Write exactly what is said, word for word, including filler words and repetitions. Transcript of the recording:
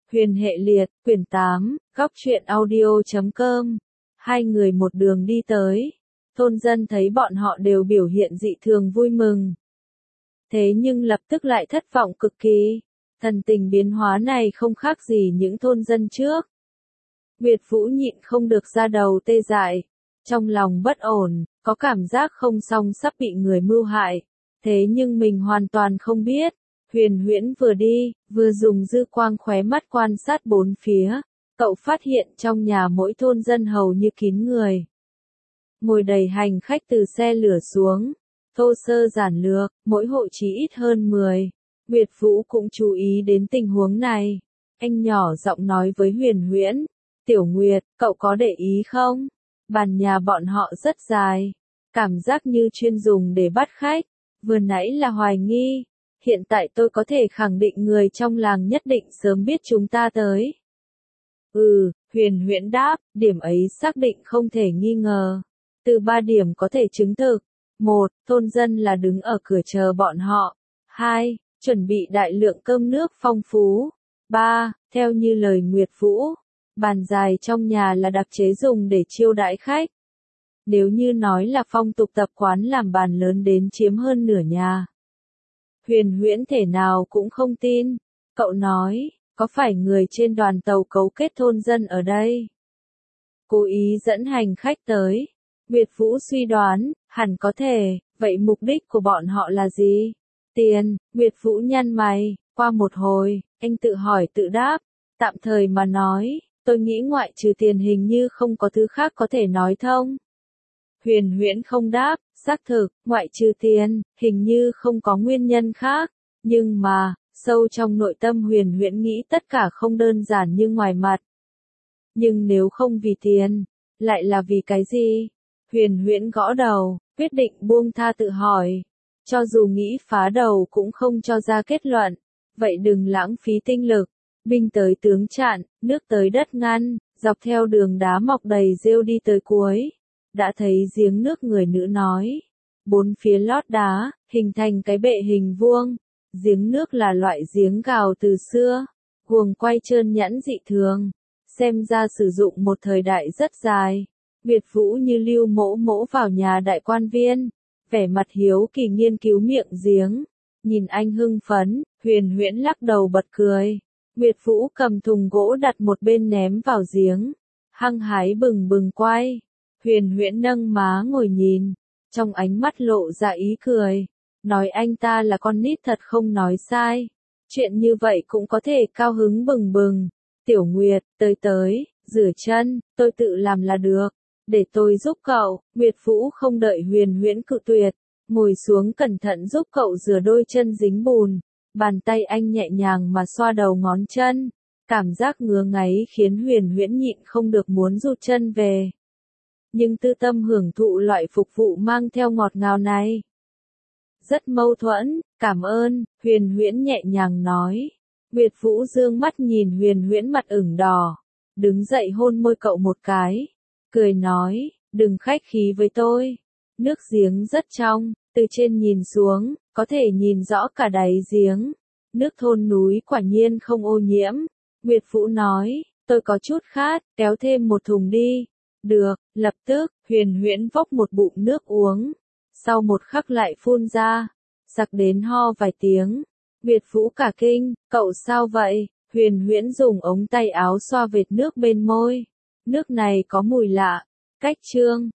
Huyền hệ liệt, quyển tám, góc truyện audio chấm com. Hai người một đường đi tới. Thôn dân thấy bọn họ đều biểu hiện dị thường vui mừng. Thế nhưng lập tức lại thất vọng cực kỳ. Thần tình biến hóa này không khác gì những thôn dân trước. Nguyệt Vũ nhịn không được ra đầu tê dại. Trong lòng bất ổn, có cảm giác không xong sắp bị người mưu hại. Thế nhưng mình hoàn toàn không biết. Huyền Huyễn vừa đi, vừa dùng dư quang khóe mắt quan sát bốn phía. Cậu phát hiện trong nhà mỗi thôn dân hầu như kín người. Ngồi đầy hành khách từ xe lửa xuống. Thô sơ giản lược, mỗi hộ chỉ ít hơn mười. Nguyệt Vũ cũng chú ý đến tình huống này. Anh nhỏ giọng nói với Huyền Huyễn. Tiểu Nguyệt, cậu có để ý không? Bàn nhà bọn họ rất dài. Cảm giác như chuyên dùng để bắt khách. Vừa nãy là hoài nghi. Hiện tại tôi có thể khẳng định người trong làng nhất định sớm biết chúng ta tới. Ừ, Huyền Huyễn đáp, điểm ấy xác định không thể nghi ngờ. Từ ba điểm có thể chứng thực. Một, thôn dân là đứng ở cửa chờ bọn họ. Hai, chuẩn bị đại lượng cơm nước phong phú. Ba, theo như lời Nguyệt Vũ, bàn dài trong nhà là đặc chế dùng để chiêu đãi khách. Nếu như nói là phong tục tập quán làm bàn lớn đến chiếm hơn nửa nhà. Huyền Huyễn thể nào cũng không tin. Cậu nói, có phải người trên đoàn tàu cấu kết thôn dân ở đây? Cố ý dẫn hành khách tới. Nguyệt Vũ suy đoán, hẳn có thể, vậy mục đích của bọn họ là gì? Tiền, Nguyệt Vũ nhăn mày, qua một hồi, anh tự hỏi tự đáp, tạm thời mà nói, tôi nghĩ ngoại trừ tiền hình như không có thứ khác có thể nói thông. Huyền Huyễn không đáp, xác thực, ngoại trừ tiền, hình như không có nguyên nhân khác, nhưng mà, sâu trong nội tâm Huyền Huyễn nghĩ tất cả không đơn giản như ngoài mặt. Nhưng nếu không vì tiền, lại là vì cái gì? Huyền Huyễn gõ đầu, quyết định buông tha tự hỏi. Cho dù nghĩ phá đầu cũng không cho ra kết luận, vậy đừng lãng phí tinh lực. Binh tới tướng chặn, nước tới đất ngăn, dọc theo đường đá mọc đầy rêu đi tới cuối. Đã thấy giếng nước người nữ nói. Bốn phía lót đá, hình thành cái bệ hình vuông. Giếng nước là loại giếng gào từ xưa. Guồng quay trơn nhẵn dị thường. Xem ra sử dụng một thời đại rất dài. Nguyệt Vũ như lưu mỗ mỗ vào nhà đại quan viên. Vẻ mặt hiếu kỳ nghiên cứu miệng giếng. Nhìn anh hưng phấn, Huyền Huyễn lắc đầu bật cười. Nguyệt Vũ cầm thùng gỗ đặt một bên ném vào giếng. Hăng hái bừng bừng quay. Huyền Huyễn nâng má ngồi nhìn, trong ánh mắt lộ ra ý cười, nói anh ta là con nít thật không nói sai, chuyện như vậy cũng có thể cao hứng bừng bừng. Tiểu Nguyệt, tới tới, rửa chân, tôi tự làm là được, để tôi giúp cậu. Nguyệt Vũ không đợi Huyền Huyễn cự tuyệt, ngồi xuống cẩn thận giúp cậu rửa đôi chân dính bùn, bàn tay anh nhẹ nhàng mà xoa đầu ngón chân, cảm giác ngứa ngáy khiến Huyền Huyễn nhịn không được muốn rụt chân về. Nhưng tư tâm hưởng thụ loại phục vụ mang theo ngọt ngào này. Rất mâu thuẫn, cảm ơn, Huyền Huyễn nhẹ nhàng nói. Nguyệt Vũ dương mắt nhìn Huyền Huyễn mặt ửng đỏ, đứng dậy hôn môi cậu một cái, cười nói, đừng khách khí với tôi. Nước giếng rất trong, từ trên nhìn xuống, có thể nhìn rõ cả đáy giếng. Nước thôn núi quả nhiên không ô nhiễm. Nguyệt Vũ nói, tôi có chút khát, kéo thêm một thùng đi. Được, lập tức, Huyền Huyễn vốc một bụng nước uống. Sau một khắc lại phun ra, sặc đến ho vài tiếng. Nguyệt Vũ cả kinh, cậu sao vậy? Huyền Huyễn dùng ống tay áo xoa vệt nước bên môi. Nước này có mùi lạ. Cách chương